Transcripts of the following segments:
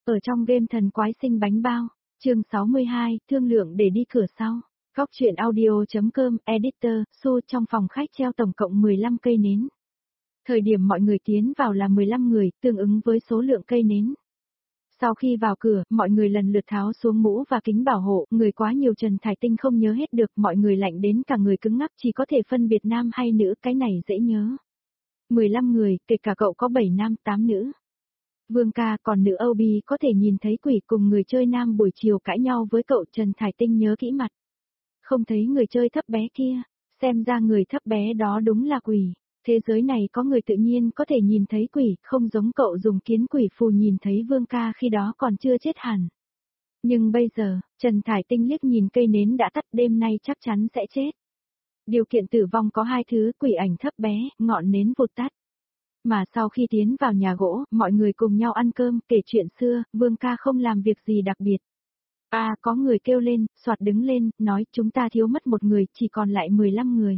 Ở trong game thần quái sinh bánh bao, chương 62, thương lượng để đi cửa sau. Góc truyện audio.com, editor, Su trong phòng khách treo tổng cộng 15 cây nến. Thời điểm mọi người tiến vào là 15 người, tương ứng với số lượng cây nến. Sau khi vào cửa, mọi người lần lượt tháo xuống mũ và kính bảo hộ, người quá nhiều Trần Thải Tinh không nhớ hết được, mọi người lạnh đến cả người cứng ngắc chỉ có thể phân biệt nam hay nữ, cái này dễ nhớ. 15 người, kể cả cậu có 7 nam 8 nữ. Vương ca còn nữ Obi có thể nhìn thấy quỷ cùng người chơi nam buổi chiều cãi nhau với cậu. Trần Thải Tinh nhớ kỹ mặt. Không thấy người chơi thấp bé kia, xem ra người thấp bé đó đúng là quỷ. Thế giới này có người tự nhiên có thể nhìn thấy quỷ, không giống cậu dùng kiến quỷ phù nhìn thấy Vương ca khi đó còn chưa chết hẳn. Nhưng bây giờ, Trần Thải Tinh liếc nhìn cây nến đã tắt, đêm nay chắc chắn sẽ chết. Điều kiện tử vong có hai thứ, quỷ ảnh thấp bé, ngọn nến vụt tắt. Mà sau khi tiến vào nhà gỗ, mọi người cùng nhau ăn cơm, kể chuyện xưa, Vương ca không làm việc gì đặc biệt. Có người kêu lên, soạt đứng lên, nói chúng ta thiếu mất một người, chỉ còn lại 15 người.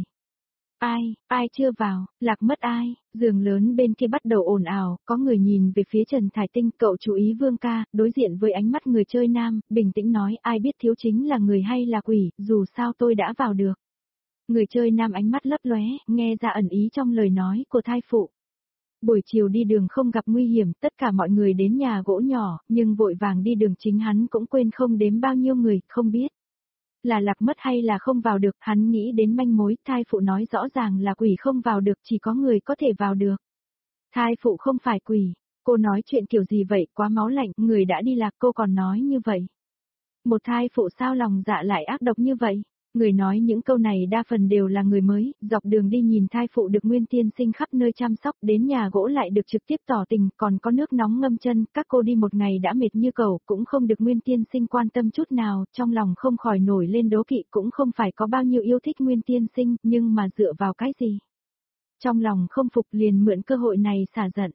Ai chưa vào, lạc mất ai, giường lớn bên kia bắt đầu ồn ào, có người nhìn về phía Trần Thải Tinh, cậu chú ý Vương ca, đối diện với ánh mắt người chơi nam, bình tĩnh nói ai biết thiếu chính là người hay là quỷ, dù sao tôi đã vào được. Người chơi nam ánh mắt lấp lóe, nghe ra ẩn ý trong lời nói của thai phụ. Buổi chiều đi đường không gặp nguy hiểm, tất cả mọi người đến nhà gỗ nhỏ, nhưng vội vàng đi đường chính hắn cũng quên không đếm bao nhiêu người, không biết. Là lạc mất hay là không vào được, hắn nghĩ đến manh mối, thai phụ nói rõ ràng là quỷ không vào được, chỉ có người có thể vào được. Thai phụ không phải quỷ, cô nói chuyện kiểu gì vậy, quá máu lạnh, người đã đi lạc cô còn nói như vậy. Một thai phụ sao lòng dạ lại ác độc như vậy? Người nói những câu này đa phần đều là người mới, dọc đường đi nhìn thai phụ được Nguyên tiên sinh khắp nơi chăm sóc, đến nhà gỗ lại được trực tiếp tỏ tình, còn có nước nóng ngâm chân, các cô đi một ngày đã mệt như cầu, cũng không được Nguyên tiên sinh quan tâm chút nào, trong lòng không khỏi nổi lên đố kỵ, cũng không phải có bao nhiêu yêu thích Nguyên tiên sinh, nhưng mà dựa vào cái gì? Trong lòng không phục liền mượn cơ hội này xả giận.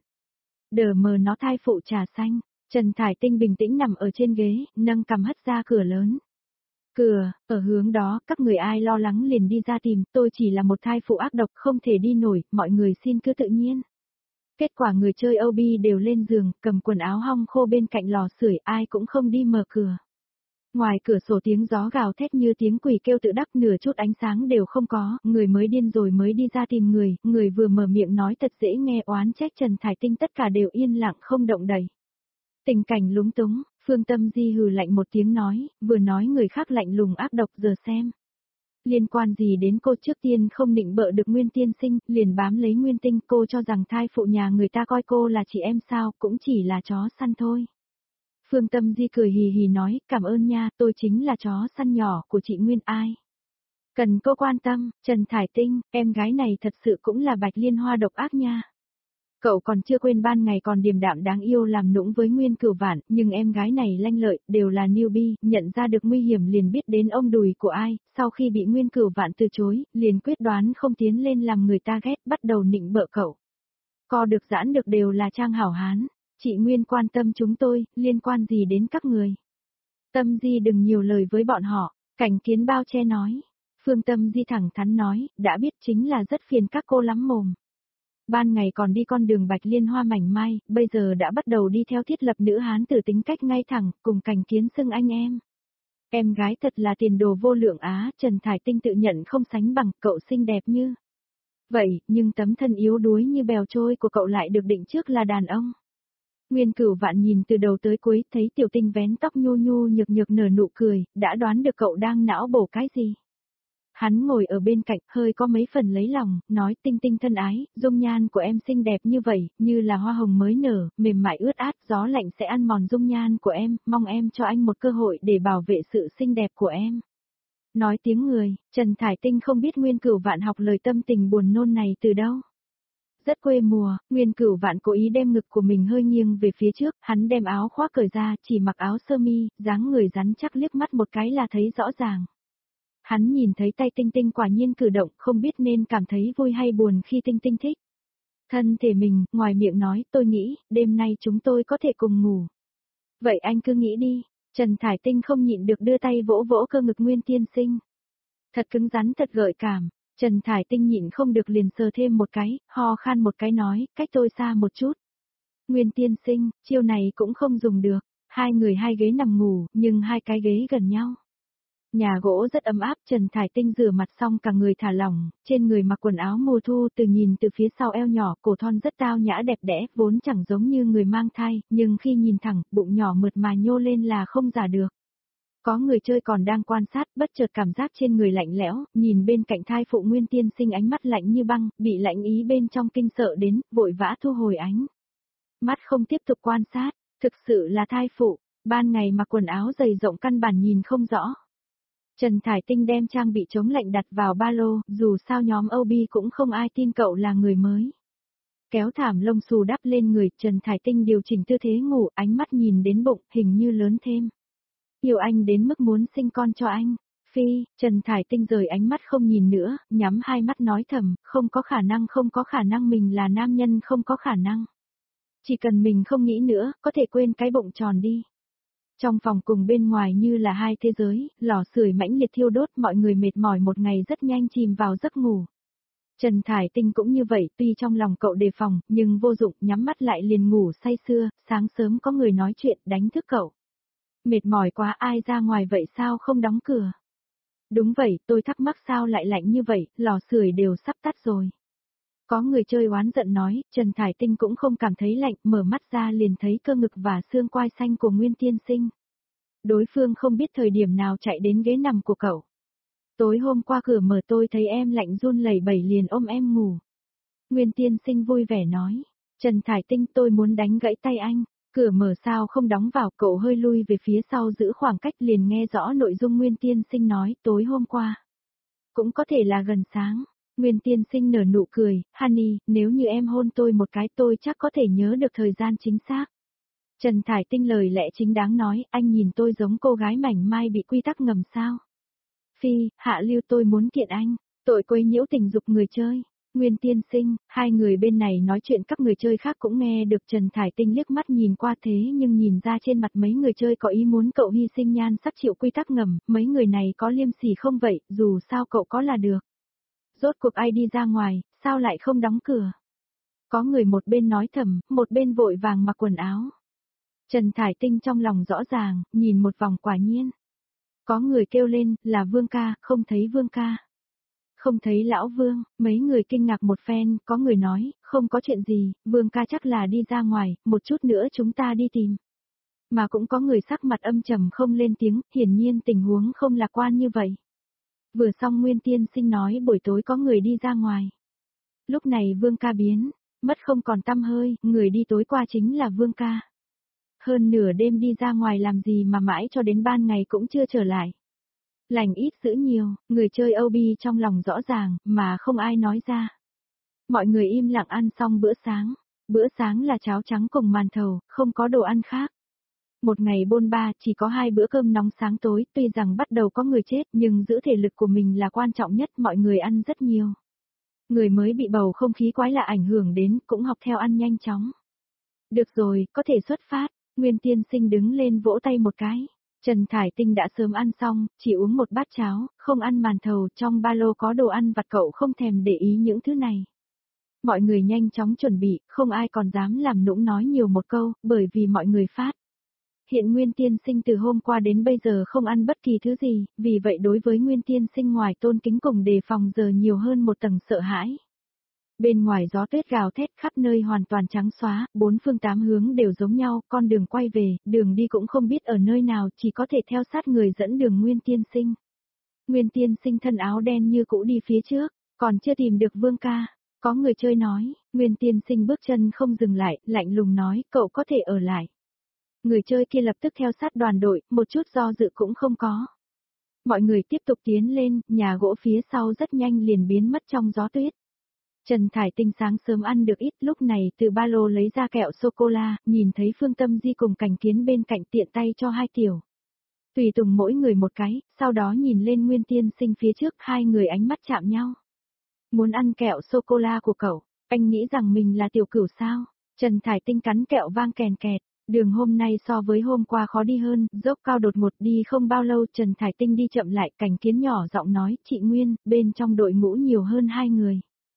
Đờ mờ nó thai phụ trà xanh, Trần Thải Tinh bình tĩnh nằm ở trên ghế, nâng cằm hất ra cửa lớn. Cửa, ở hướng đó, các người ai lo lắng liền đi ra tìm, tôi chỉ là một thai phụ ác độc không thể đi nổi, mọi người xin cứ tự nhiên. Kết quả người chơi Obi đều lên giường, cầm quần áo hong khô bên cạnh lò sưởi, ai cũng không đi mở cửa. Ngoài cửa sổ tiếng gió gào thét như tiếng quỷ kêu tự đắc, nửa chút ánh sáng đều không có, người mới điên rồi mới đi ra tìm người vừa mở miệng nói thật dễ nghe oán trách Trần Thải Tinh tất cả đều yên lặng không động đậy. Tình cảnh lúng túng, Phương Tâm Di hừ lạnh một tiếng nói, vừa nói người khác lạnh lùng ác độc giờ xem. Liên quan gì đến cô, trước tiên không định bợ được Nguyên tiên sinh, liền bám lấy Nguyên tinh, cô cho rằng thai phụ nhà người ta coi cô là chị em sao, cũng chỉ là chó săn thôi. Phương Tâm Di cười hì hì nói, cảm ơn nha, tôi chính là chó săn nhỏ của chị Nguyên ai. Cần cô quan tâm, Trần Thải Tinh, em gái này thật sự cũng là bạch liên hoa độc ác nha. Cậu còn chưa quên ban ngày còn điềm đạm đáng yêu làm nũng với Nguyên Cửu Vạn, nhưng em gái này lanh lợi, đều là newbie, nhận ra được nguy hiểm liền biết đến ông đùi của ai, sau khi bị Nguyên Cửu Vạn từ chối, liền quyết đoán không tiến lên làm người ta ghét, bắt đầu nịnh bợ cậu. Co được giãn được đều là trang hảo hán, chị Nguyên quan tâm chúng tôi, liên quan gì đến các người. Tâm Di đừng nhiều lời với bọn họ, Cảnh Kiến bao che nói. Phương Tâm Di thẳng thắn nói, đã biết chính là rất phiền các cô lắm mồm. Ban ngày còn đi con đường bạch liên hoa mảnh mai, bây giờ đã bắt đầu đi theo thiết lập nữ hán tử tính cách ngay thẳng, cùng Cảnh Kiến xưng anh em. Em gái thật là tiền đồ vô lượng á, Trần Thải Tinh tự nhận không sánh bằng, cậu xinh đẹp như vậy, nhưng tấm thân yếu đuối như bèo trôi của cậu lại được định trước là đàn ông. Nguyên Cửu Vạn nhìn từ đầu tới cuối, thấy Tiểu Tinh vén tóc nhu nhu nhược nhược nở nụ cười, đã đoán được cậu đang não bổ cái gì. Hắn ngồi ở bên cạnh, hơi có mấy phần lấy lòng, nói Tinh Tinh thân ái, dung nhan của em xinh đẹp như vậy, như là hoa hồng mới nở, mềm mại ướt át, gió lạnh sẽ ăn mòn dung nhan của em, mong em cho anh một cơ hội để bảo vệ sự xinh đẹp của em. Nói tiếng người, Trần Thải Tinh không biết Nguyên Cửu Vạn học lời tâm tình buồn nôn này từ đâu. Rất quê mùa, Nguyên Cửu Vạn cố ý đem ngực của mình hơi nghiêng về phía trước, hắn đem áo khoác cởi ra, chỉ mặc áo sơ mi, dáng người rắn chắc liếc mắt một cái là thấy rõ ràng. Hắn nhìn thấy tay Tinh Tinh quả nhiên cử động, không biết nên cảm thấy vui hay buồn khi Tinh Tinh thích. Thân thể mình, ngoài miệng nói, tôi nghĩ, đêm nay chúng tôi có thể cùng ngủ. Vậy anh cứ nghĩ đi, Trần Thải Tinh không nhịn được đưa tay vỗ vỗ cơ ngực Nguyên tiên sinh. Thật cứng rắn thật gợi cảm, Trần Thải Tinh nhịn không được liền sờ thêm một cái, ho khan một cái nói, cách tôi xa một chút. Nguyên tiên sinh, chiêu này cũng không dùng được. Hai người hai ghế nằm ngủ, nhưng hai cái ghế gần nhau. Nhà gỗ rất ấm áp, Trần Thải Tinh rửa mặt xong cả người thả lỏng, trên người mặc quần áo mùa thu, từ nhìn từ phía sau eo nhỏ, cổ thon rất tao nhã đẹp đẽ, vốn chẳng giống như người mang thai, nhưng khi nhìn thẳng, bụng nhỏ mượt mà nhô lên là không giả được. Có người chơi còn đang quan sát, bất chợt cảm giác trên người lạnh lẽo, nhìn bên cạnh thai phụ Nguyên Tiên Sinh ánh mắt lạnh như băng, bị lạnh ý bên trong kinh sợ đến, vội vã thu hồi ánh. Mắt không tiếp tục quan sát, thực sự là thai phụ, ban ngày mặc quần áo dày rộng căn bản nhìn không rõ. Trần Thải Tinh đem trang bị chống lạnh đặt vào ba lô, dù sao nhóm OB cũng không ai tin cậu là người mới. Kéo thảm lông xù đắp lên người, Trần Thải Tinh điều chỉnh tư thế ngủ, ánh mắt nhìn đến bụng, hình như lớn thêm. Yêu anh đến mức muốn sinh con cho anh. Phi, Trần Thải Tinh rời ánh mắt không nhìn nữa, nhắm hai mắt nói thầm, không có khả năng mình là nam nhân không có khả năng. Chỉ cần mình không nghĩ nữa, có thể quên cái bụng tròn đi. Trong phòng cùng bên ngoài như là hai thế giới, lò sưởi mãnh liệt thiêu đốt, mọi người mệt mỏi một ngày rất nhanh chìm vào giấc ngủ. Trần Thải Tinh cũng như vậy, tuy trong lòng cậu đề phòng, nhưng vô dụng, nhắm mắt lại liền ngủ say sưa, sáng sớm có người nói chuyện đánh thức cậu. Mệt mỏi quá, ai ra ngoài vậy sao không đóng cửa? Đúng vậy, tôi thắc mắc sao lại lạnh như vậy, lò sưởi đều sắp tắt rồi. Có người chơi oán giận nói, Trần Thải Tinh cũng không cảm thấy lạnh, mở mắt ra liền thấy cơ ngực và xương quai xanh của Nguyên Tiên Sinh. Đối phương không biết thời điểm nào chạy đến ghế nằm của cậu. Tối hôm qua cửa mở tôi thấy em lạnh run lẩy bẩy liền ôm em ngủ. Nguyên Tiên Sinh vui vẻ nói, Trần Thải Tinh tôi muốn đánh gãy tay anh. Cửa mở sao không đóng vào, cậu hơi lui về phía sau giữ khoảng cách liền nghe rõ nội dung Nguyên Tiên Sinh nói tối hôm qua. Cũng có thể là gần sáng. Nguyên Tiên Sinh nở nụ cười, Honey, nếu như em hôn tôi một cái tôi chắc có thể nhớ được thời gian chính xác. Trần Thải Tinh lời lẽ chính đáng nói, anh nhìn tôi giống cô gái mảnh mai bị quy tắc ngầm sao. Phi, hạ lưu tôi muốn kiện anh, tội quấy nhiễu tình dục người chơi. Nguyên Tiên Sinh, hai người bên này nói chuyện các người chơi khác cũng nghe được. Trần Thải Tinh liếc mắt nhìn qua thế nhưng nhìn ra trên mặt mấy người chơi có ý muốn cậu hy sinh nhan sắc chịu quy tắc ngầm, mấy người này có liêm sỉ không vậy, dù sao cậu có là được. Rốt cuộc ai đi ra ngoài, sao lại không đóng cửa? Có người một bên nói thầm, một bên vội vàng mặc quần áo. Trần Thải Tinh trong lòng rõ ràng, nhìn một vòng quả nhiên. Có người kêu lên, là Vương ca, không thấy Vương ca. Không thấy lão Vương, mấy người kinh ngạc một phen, có người nói, không có chuyện gì, Vương ca chắc là đi ra ngoài, một chút nữa chúng ta đi tìm. Mà cũng có người sắc mặt âm trầm không lên tiếng, hiển nhiên tình huống không lạc quan như vậy. Vừa xong Nguyên Tiên Sinh nói buổi tối có người đi ra ngoài. Lúc này Vương ca biến, mất không còn tăm hơi, người đi tối qua chính là Vương ca. Hơn nửa đêm đi ra ngoài làm gì mà mãi cho đến ban ngày cũng chưa trở lại. Lành ít dữ nhiều, người chơi OB trong lòng rõ ràng, mà không ai nói ra. Mọi người im lặng ăn xong bữa sáng. Bữa sáng là cháo trắng cùng màn thầu, không có đồ ăn khác. Một ngày bôn ba chỉ có 2 bữa cơm nóng sáng tối, tuy rằng bắt đầu có người chết nhưng giữ thể lực của mình là quan trọng nhất, mọi người ăn rất nhiều. Người mới bị bầu không khí quái lạ ảnh hưởng đến, cũng học theo ăn nhanh chóng. Được rồi, có thể xuất phát. Nguyên Tiên Sinh đứng lên vỗ tay một cái. Trần Thải Tinh đã sớm ăn xong, chỉ uống một bát cháo, không ăn màn thầu, trong ba lô có đồ ăn vặt cậu không thèm để ý những thứ này. Mọi người nhanh chóng chuẩn bị, không ai còn dám làm nũng nói nhiều một câu, bởi vì mọi người phát. Hiện Nguyên Tiên Sinh từ hôm qua đến bây giờ không ăn bất kỳ thứ gì, vì vậy đối với Nguyên Tiên Sinh ngoài tôn kính cùng đề phòng giờ nhiều hơn một tầng sợ hãi. Bên ngoài gió tuyết gào thét khắp nơi hoàn toàn trắng xóa, 4 phương 8 hướng đều giống nhau, con đường quay về, đường đi cũng không biết ở nơi nào, chỉ có thể theo sát người dẫn đường Nguyên Tiên Sinh. Nguyên Tiên Sinh thân áo đen như cũ đi phía trước, còn chưa tìm được Vương ca. Có người chơi nói, Nguyên Tiên Sinh bước chân không dừng lại, lạnh lùng nói, cậu có thể ở lại. Người chơi kia lập tức theo sát đoàn đội, một chút do dự cũng không có. Mọi người tiếp tục tiến lên, nhà gỗ phía sau rất nhanh liền biến mất trong gió tuyết. Trần Thải Tinh sáng sớm ăn được ít, lúc này từ ba lô lấy ra kẹo sô-cô-la, nhìn thấy Phương Tâm Di cùng Cảnh Kiến bên cạnh tiện tay cho 2 tiểu. Tùy tùng mỗi người một cái, sau đó nhìn lên Nguyên Tiên Sinh phía trước, hai người ánh mắt chạm nhau. Muốn ăn kẹo sô-cô-la của cậu, anh nghĩ rằng mình là tiểu cửu sao? Trần Thải Tinh cắn kẹo vang kèn kẹt. Đường hôm nay so với hôm qua khó đi hơn, dốc cao đột ngột đi không bao lâu Trần Thải Tinh đi chậm lại, Cảnh Kiến nhỏ giọng nói, chị Nguyên, bên trong đội ngũ nhiều hơn 2 người.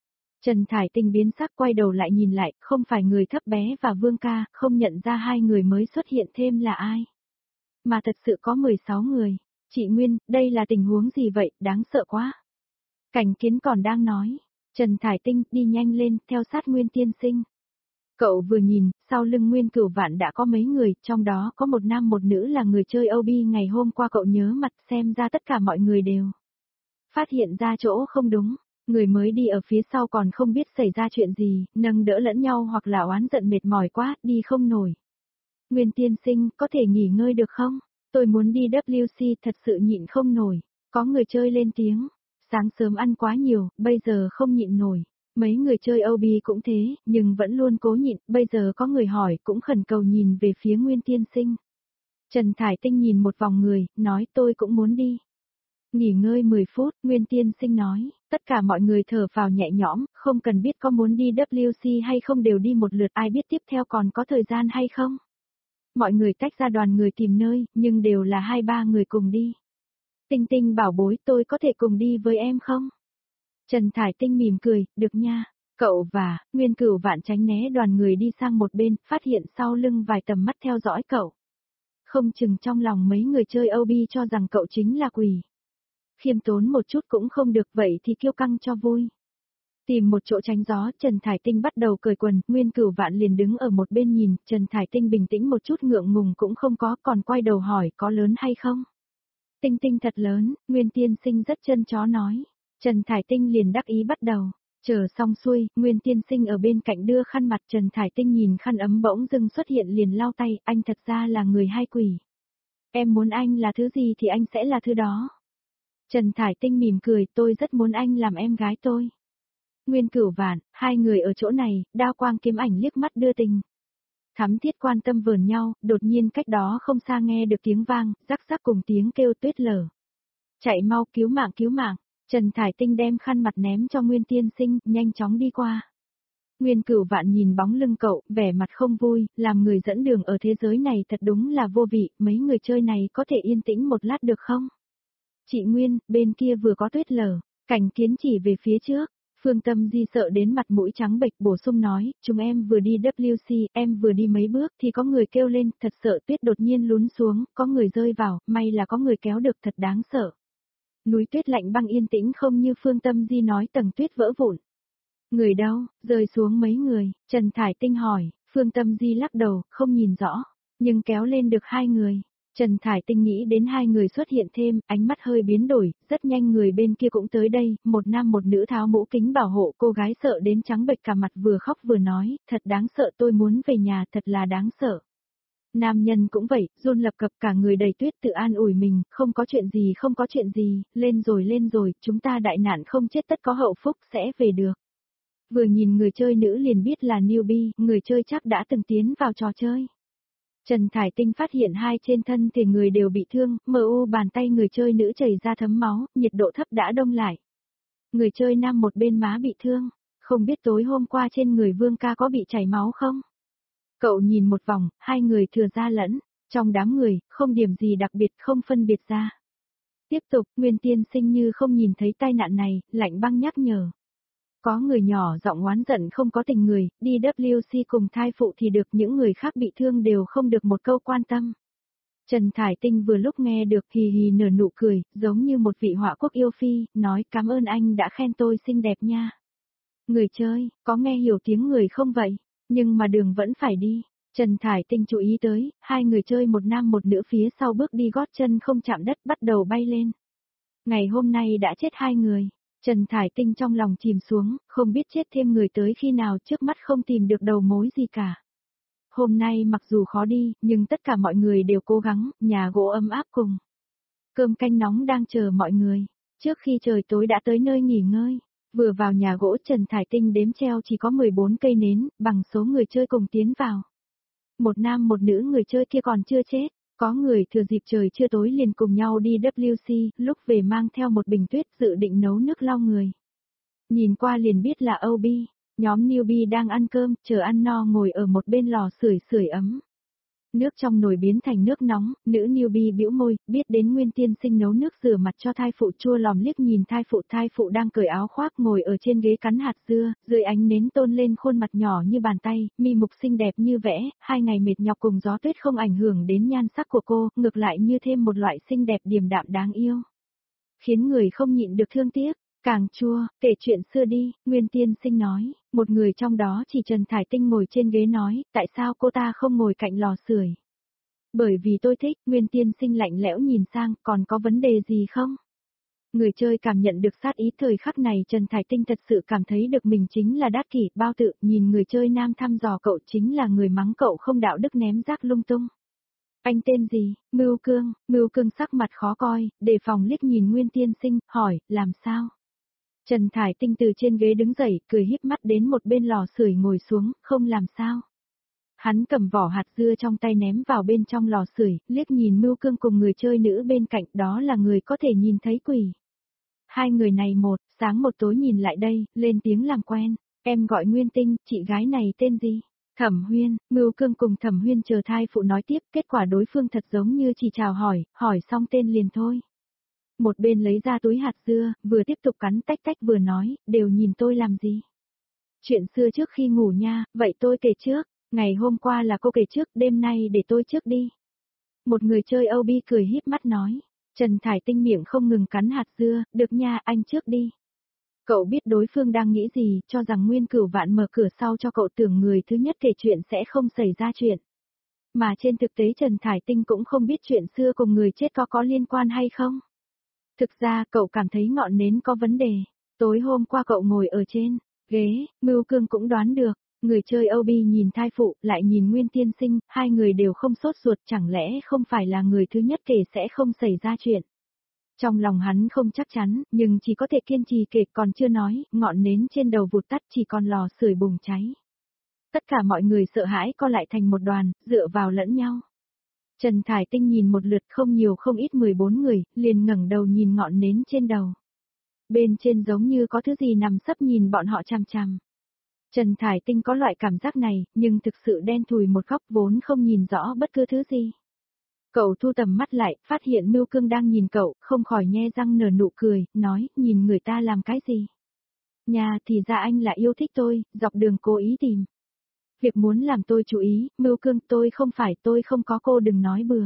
Trần Thải Tinh biến sắc quay đầu lại nhìn lại, không phải người thấp bé và Vương ca, không nhận ra hai người mới xuất hiện thêm là ai. Mà thật sự có 16 người. Chị Nguyên, đây là tình huống gì vậy, đáng sợ quá. Cảnh Kiến còn đang nói. Trần Thải Tinh, đi nhanh lên, theo sát Nguyên tiên sinh. Cậu vừa nhìn, sau lưng Nguyên Cửu Vạn đã có mấy người, trong đó có một nam một nữ là người chơi OB ngày hôm qua cậu nhớ mặt xem ra tất cả mọi người đều. Phát hiện ra chỗ không đúng, người mới đi ở phía sau còn không biết xảy ra chuyện gì, nâng đỡ lẫn nhau hoặc là oán giận mệt mỏi quá, đi không nổi. Nguyên tiên sinh, có thể nghỉ ngơi được không? Tôi muốn đi WC thật sự nhịn không nổi. Có người chơi lên tiếng. Sáng sớm ăn quá nhiều, bây giờ không nhịn nổi. Mấy người chơi OB cũng thế, nhưng vẫn luôn cố nhịn, bây giờ có người hỏi cũng khẩn cầu nhìn về phía Nguyên tiên sinh. Trần Thải Tinh nhìn một vòng người, nói tôi cũng muốn đi. Nghỉ ngơi 10 phút, Nguyên tiên sinh nói, tất cả mọi người thở vào nhẹ nhõm, không cần biết có muốn đi WC hay không đều đi một lượt, ai biết tiếp theo còn có thời gian hay không. Mọi người tách ra đoàn người tìm nơi, nhưng đều là 2-3 người cùng đi. Tinh Tinh bảo bối tôi có thể cùng đi với em không? Trần Thải Tinh mỉm cười, được nha. Cậu và Nguyên Cửu Vạn tránh né đoàn người đi sang một bên, phát hiện sau lưng vài tầm mắt theo dõi cậu. Không chừng trong lòng mấy người chơi OB cho rằng cậu chính là quỷ. Khiêm tốn một chút cũng không được vậy thì kiêu căng cho vui. Tìm một chỗ tránh gió, Trần Thải Tinh bắt đầu cởi quần, Nguyên Cửu Vạn liền đứng ở một bên nhìn, Trần Thải Tinh bình tĩnh một chút ngượng ngùng cũng không có, còn quay đầu hỏi có lớn hay không. Tinh Tinh thật lớn, Nguyên tiên sinh rất chân chó nói. Trần Thải Tinh liền đắc ý bắt đầu. Chờ xong xuôi, Nguyên tiên sinh ở bên cạnh đưa khăn mặt Trần Thải Tinh nhìn khăn ấm bỗng dưng xuất hiện liền lau tay, anh thật ra là người hay quỷ. Em muốn anh là thứ gì thì anh sẽ là thứ đó. Trần Thải Tinh mỉm cười, tôi rất muốn anh làm em gái tôi. Nguyên Cửu Vạn, hai người ở chỗ này, đao quang kiếm ảnh liếc mắt đưa tình. Thắm thiết quan tâm vờn nhau, đột nhiên cách đó không xa nghe được tiếng vang, rắc rắc cùng tiếng kêu tuyết lở. Chạy mau cứu mạng cứu mạng, Trần Thải Tinh đem khăn mặt ném cho Nguyên tiên sinh, nhanh chóng đi qua. Nguyên Cửu Vạn nhìn bóng lưng cậu, vẻ mặt không vui, làm người dẫn đường ở thế giới này thật đúng là vô vị, mấy người chơi này có thể yên tĩnh một lát được không? Chị Nguyên, bên kia vừa có tuyết lở, Cảnh Kiến chỉ về phía trước. Phương Tâm Di sợ đến mặt mũi trắng bệch bổ sung nói, chúng em vừa đi WC, em vừa đi mấy bước thì có người kêu lên, thật sợ tuyết đột nhiên lún xuống, có người rơi vào, may là có người kéo được thật đáng sợ. Núi tuyết lạnh băng yên tĩnh không như Phương Tâm Di nói tầng tuyết vỡ vụn. Người đâu, rơi xuống mấy người, Trần Thải Tinh hỏi, Phương Tâm Di lắc đầu, không nhìn rõ, nhưng kéo lên được 2 người. Trần Thải Tinh nghĩ đến 2 người xuất hiện thêm, ánh mắt hơi biến đổi, rất nhanh người bên kia cũng tới đây, một nam một nữ tháo mũ kính bảo hộ, cô gái sợ đến trắng bệch cả mặt vừa khóc vừa nói, thật đáng sợ tôi muốn về nhà, thật là đáng sợ. Nam nhân cũng vậy, run lập cập cả người đầy tuyết tự an ủi mình, không có chuyện gì, lên rồi, chúng ta đại nạn không chết tất có hậu phúc sẽ về được. Vừa nhìn người chơi nữ liền biết là newbie, người chơi chắc đã từng tiến vào trò chơi. Trần Thải Tinh phát hiện hai trên thân thể người đều bị thương, mu bàn tay người chơi nữ chảy ra thấm máu, nhiệt độ thấp đã đông lại. Người chơi nam một bên má bị thương, không biết tối hôm qua trên người Vương ca có bị chảy máu không? Cậu nhìn một vòng, hai người thừa ra lẫn, trong đám người, không điểm gì đặc biệt không phân biệt ra. Tiếp tục, Nguyên tiên sinh như không nhìn thấy tai nạn này, lạnh băng nhắc nhở. Có người nhỏ giọng oán giận không có tình người, đi WC cùng thai phụ thì được những người khác bị thương đều không được một câu quan tâm. Trần Thải Tinh vừa lúc nghe được hì hì nở nụ cười, giống như một vị họa quốc yêu phi, nói cảm ơn anh đã khen tôi xinh đẹp nha. Người chơi, có nghe hiểu tiếng người không vậy? Nhưng mà đường vẫn phải đi. Trần Thải Tinh chú ý tới, hai người chơi một nam một nữ phía sau bước đi gót chân không chạm đất bắt đầu bay lên. Ngày hôm nay đã chết 2 người. Trần Thải Tinh trong lòng chìm xuống, không biết chết thêm người tới khi nào trước mắt không tìm được đầu mối gì cả. Hôm nay mặc dù khó đi, nhưng tất cả mọi người đều cố gắng, nhà gỗ ấm áp cùng. Cơm canh nóng đang chờ mọi người. Trước khi trời tối đã tới nơi nghỉ ngơi. Vừa vào nhà gỗ Trần Thải Tinh đếm treo chỉ có 14 cây nến, bằng số người chơi cùng tiến vào. Một nam một nữ người chơi kia còn chưa chết. Có người thừa dịp trời chưa tối liền cùng nhau đi WC, lúc về mang theo một bình tuyết dự định nấu nước lau người. Nhìn qua liền biết là OB, nhóm newbie đang ăn cơm, chờ ăn no ngồi ở một bên lò sưởi ấm. Nước trong nồi biến thành nước nóng, nữ newbie bĩu môi, biết đến Nguyên Tiên Sinh nấu nước rửa mặt cho thai phụ, chua lòm liếc nhìn thai phụ đang cởi áo khoác ngồi ở trên ghế cắn hạt dưa, dưới ánh nến tôn lên khuôn mặt nhỏ như bàn tay, mi mục xinh đẹp như vẽ, 2 ngày mệt nhọc cùng gió tuyết không ảnh hưởng đến nhan sắc của cô, ngược lại như thêm một loại xinh đẹp điềm đạm đáng yêu. Khiến người không nhịn được thương tiếc. Càng chua, kể chuyện xưa đi, Nguyên Tiên Sinh nói, một người trong đó chỉ Trần Thải Tinh ngồi trên ghế nói, tại sao cô ta không ngồi cạnh lò sưởi? Bởi vì tôi thích, Nguyên Tiên Sinh lạnh lẽo nhìn sang, còn có vấn đề gì không? Người chơi cảm nhận được sát ý thời khắc này, Trần Thải Tinh thật sự cảm thấy được mình chính là đát kỷ, bao tự, nhìn người chơi nam thăm dò cậu chính là người mắng cậu không đạo đức ném rác lung tung. Anh tên gì? Mưu Cương sắc mặt khó coi, đề phòng liếc nhìn Nguyên Tiên Sinh, hỏi, làm sao? Trần Thải Tinh từ trên ghế đứng dậy, cười híp mắt đến một bên lò sưởi ngồi xuống, không làm sao. Hắn cầm vỏ hạt dưa trong tay ném vào bên trong lò sưởi, liếc nhìn Mưu Cương cùng người chơi nữ bên cạnh, đó là người có thể nhìn thấy quỷ. Hai người này một, sáng một tối nhìn lại đây, lên tiếng làm quen, em gọi Nguyên Tinh, chị gái này tên gì? Thẩm Huyên, Mưu Cương cùng Thẩm Huyên chờ thai phụ nói tiếp, kết quả đối phương thật giống như chỉ chào hỏi xong tên liền thôi. Một bên lấy ra túi hạt dưa, vừa tiếp tục cắn tách tách vừa nói, đều nhìn tôi làm gì? Chuyện xưa trước khi ngủ nha, vậy tôi kể trước, ngày hôm qua là cô kể trước, đêm nay để tôi trước đi. Một người chơi OB cười híp mắt nói, Trần Thải Tinh miệng không ngừng cắn hạt dưa, được nha, anh trước đi. Cậu biết đối phương đang nghĩ gì, cho rằng Nguyên Cửu Vạn mở cửa sau cho cậu, tưởng người thứ nhất kể chuyện sẽ không xảy ra chuyện. Mà trên thực tế Trần Thải Tinh cũng không biết chuyện xưa cùng người chết có liên quan hay không. Thực ra cậu cảm thấy ngọn nến có vấn đề. Tối hôm qua cậu ngồi ở trên ghế, Mưu Cương cũng đoán được. Người chơi OB nhìn thai phụ, lại nhìn Nguyên Tiên Sinh, hai người đều không sốt ruột, chẳng lẽ không phải là người thứ nhất kể sẽ không xảy ra chuyện. Trong lòng hắn không chắc chắn, nhưng chỉ có thể kiên trì kể, còn chưa nói, ngọn nến trên đầu vụt tắt, chỉ còn lò sưởi bùng cháy. Tất cả mọi người sợ hãi co lại thành một đoàn, dựa vào lẫn nhau. Trần Thải Tinh nhìn một lượt, không nhiều không ít 14 người, liền ngẩng đầu nhìn ngọn nến trên đầu. Bên trên giống như có thứ gì nằm sấp nhìn bọn họ chằm chằm. Trần Thải Tinh có loại cảm giác này, nhưng thực sự đen thùi một góc, vốn không nhìn rõ bất cứ thứ gì. Cậu thu tầm mắt lại, phát hiện Mưu Cương đang nhìn cậu, không khỏi nhe răng nở nụ cười, nói, nhìn người ta làm cái gì? Nhà thì ra anh là yêu thích tôi, dọc đường cố ý tìm. Việc muốn làm tôi chú ý, Mưu Cương, tôi không có, cô đừng nói bừa.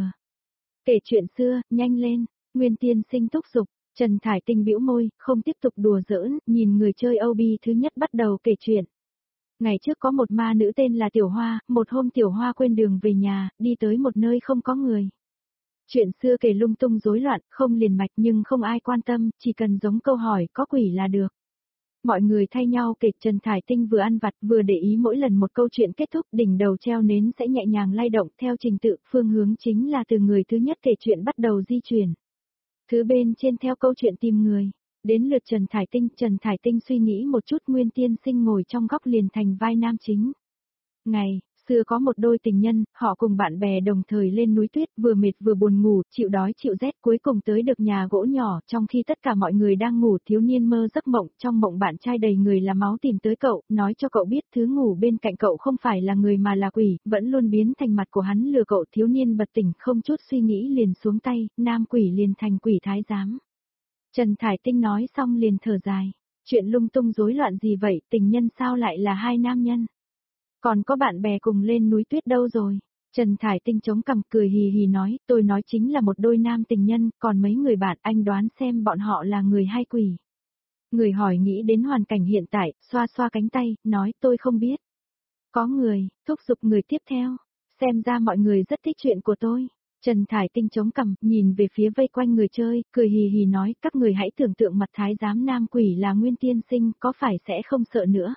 Kể chuyện xưa, nhanh lên, Nguyên Tiên Sinh thúc giục. Trần Thải Tinh bĩu môi, không tiếp tục đùa giỡn, nhìn người chơi OB thứ nhất bắt đầu kể chuyện. Ngày trước có một ma nữ tên là Tiểu Hoa, một hôm Tiểu Hoa quên đường về nhà, đi tới một nơi không có người. Chuyện xưa kể lung tung rối loạn, không liền mạch nhưng không ai quan tâm, chỉ cần giống câu hỏi có quỷ là được. Mọi người thay nhau kể, Trần Thải Tinh vừa ăn vặt vừa để ý mỗi lần một câu chuyện kết thúc, đỉnh đầu treo nến sẽ nhẹ nhàng lay động theo trình tự, phương hướng chính là từ người thứ nhất kể chuyện bắt đầu di chuyển. Thứ bên trên theo câu chuyện tìm người. Đến lượt Trần Thải Tinh suy nghĩ một chút, Nguyên Tiên Sinh ngồi trong góc liền thành vai nam chính. Ngày xưa có một đôi tình nhân, họ cùng bạn bè đồng thời lên núi tuyết, vừa mệt vừa buồn ngủ, chịu đói chịu rét, cuối cùng tới được nhà gỗ nhỏ, trong khi tất cả mọi người đang ngủ, thiếu niên mơ giấc mộng, trong mộng bạn trai đầy người là máu tìm tới cậu, nói cho cậu biết thứ ngủ bên cạnh cậu không phải là người mà là quỷ, vẫn luôn biến thành mặt của hắn lừa cậu. Thiếu niên bật tỉnh, không chút suy nghĩ liền xuống tay, nam quỷ liền thành quỷ thái giám. Trần Thải Tinh nói xong liền thở dài, chuyện lung tung rối loạn gì vậy, tình nhân sao lại là hai nam nhân? Còn có bạn bè cùng lên núi tuyết đâu rồi? Trần Thải Tinh chống cằm cười hì hì nói, tôi nói chính là một đôi nam tình nhân, còn mấy người bạn anh đoán xem bọn họ là người hay quỷ. Người hỏi nghĩ đến hoàn cảnh hiện tại, xoa xoa cánh tay, nói tôi không biết. Có người, thúc giục người tiếp theo, xem ra mọi người rất thích chuyện của tôi. Trần Thải Tinh chống cằm, nhìn về phía vây quanh người chơi, cười hì hì nói, các người hãy tưởng tượng mặt thái giám nam quỷ là Nguyên Tiên Sinh, có phải sẽ không sợ nữa.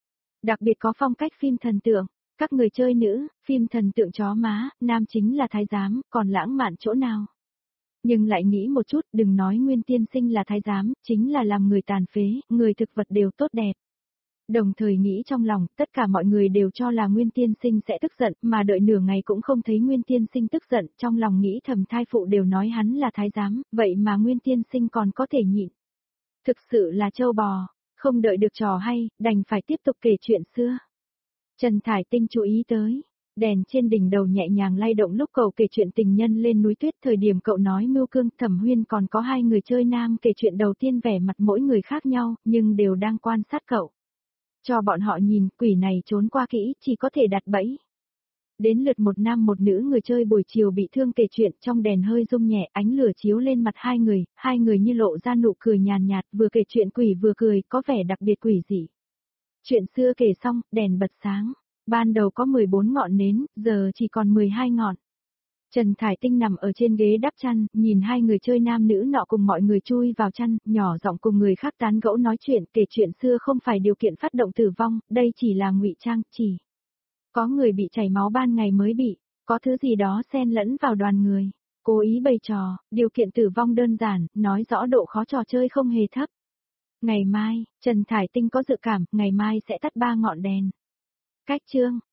Đặc biệt có phong cách phim thần tượng, các người chơi nữ, phim thần tượng chó má, nam chính là thái giám, còn lãng mạn chỗ nào. Nhưng lại nghĩ một chút, đừng nói Nguyên Tiên Sinh là thái giám, chính là làm người tàn phế, người thực vật đều tốt đẹp. Đồng thời nghĩ trong lòng, tất cả mọi người đều cho là Nguyên Tiên Sinh sẽ tức giận, mà đợi nửa ngày cũng không thấy Nguyên Tiên Sinh tức giận, trong lòng nghĩ thầm thai phụ đều nói hắn là thái giám, vậy mà Nguyên Tiên Sinh còn có thể nhịn. Thực sự là trâu bò, không đợi được trò hay, đành phải tiếp tục kể chuyện xưa. Trần Thải Tinh chú ý tới, Đèn trên đỉnh đầu nhẹ nhàng lay động lúc cậu kể chuyện tình nhân lên núi tuyết, thời điểm cậu nói Mưu Cương, Thẩm Huyên còn có hai người chơi nam kể chuyện đầu tiên vẻ mặt mỗi người khác nhau, nhưng đều đang quan sát cậu. Cho bọn họ nhìn, quỷ này trốn qua kỹ, chỉ có thể đặt bẫy. Đến lượt một nam một nữ người chơi buổi chiều bị thương kể chuyện, trong đèn hơi rung nhẹ, ánh lửa chiếu lên mặt hai người như lộ ra nụ cười nhàn nhạt, vừa kể chuyện quỷ vừa cười, có vẻ đặc biệt quỷ dị. Chuyện xưa kể xong, đèn bật sáng. Ban đầu có 14 ngọn nến, giờ chỉ còn 12 ngọn. Trần Thải Tinh nằm ở trên ghế đắp chăn, nhìn hai người chơi nam nữ nọ cùng mọi người chui vào chăn, nhỏ giọng cùng người khác tán gẫu nói chuyện, kể chuyện xưa không phải điều kiện phát động tử vong, đây chỉ là ngụy trang, chỉ có người bị chảy máu ban ngày mới bị, có thứ gì đó xen lẫn vào đoàn người. Cố ý bày trò, điều kiện tử vong đơn giản, nói rõ độ khó trò chơi không hề thấp. Ngày mai, Trần Thải Tinh có dự cảm, ngày mai sẽ tắt 3 ngọn đèn. Cách chương